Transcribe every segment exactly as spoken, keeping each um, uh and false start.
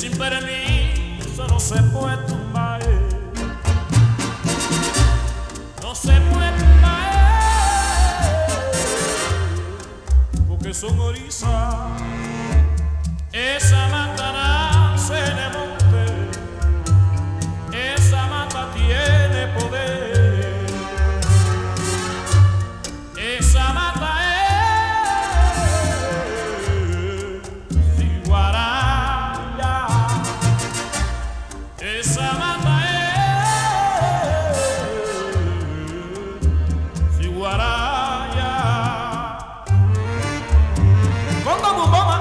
sin permiso no se puede tumbar, no se puede tumbar, porque son orizas. Esa mata nace en el monte, esa mata tiene poder, esa mata es ciguaraya, esa mata es ciguaraya. Conga Bumboma.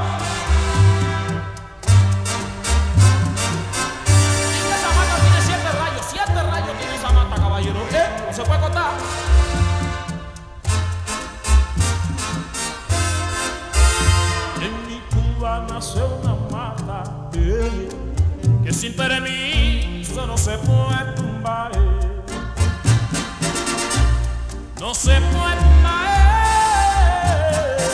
No se puede cortar. En mi Cuba nace una mata eh, que sin permiso no se puede tumbar, eh, no se puede tumbar,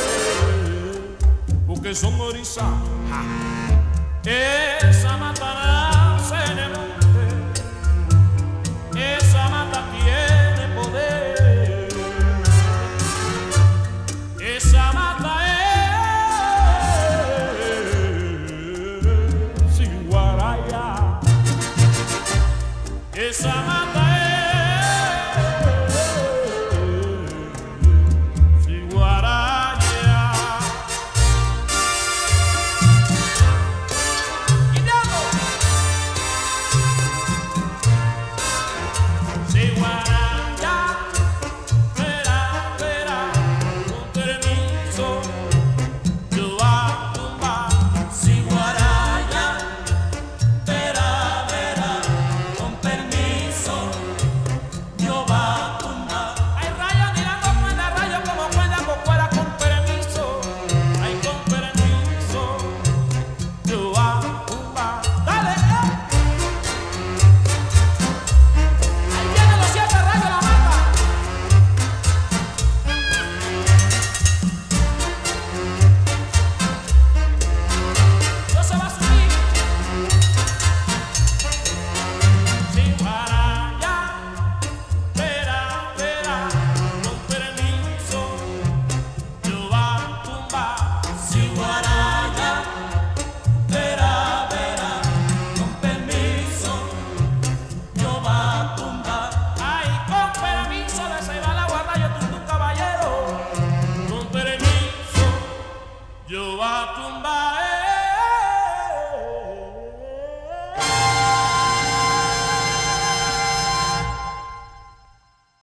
eh, porque son orizas. Esa mata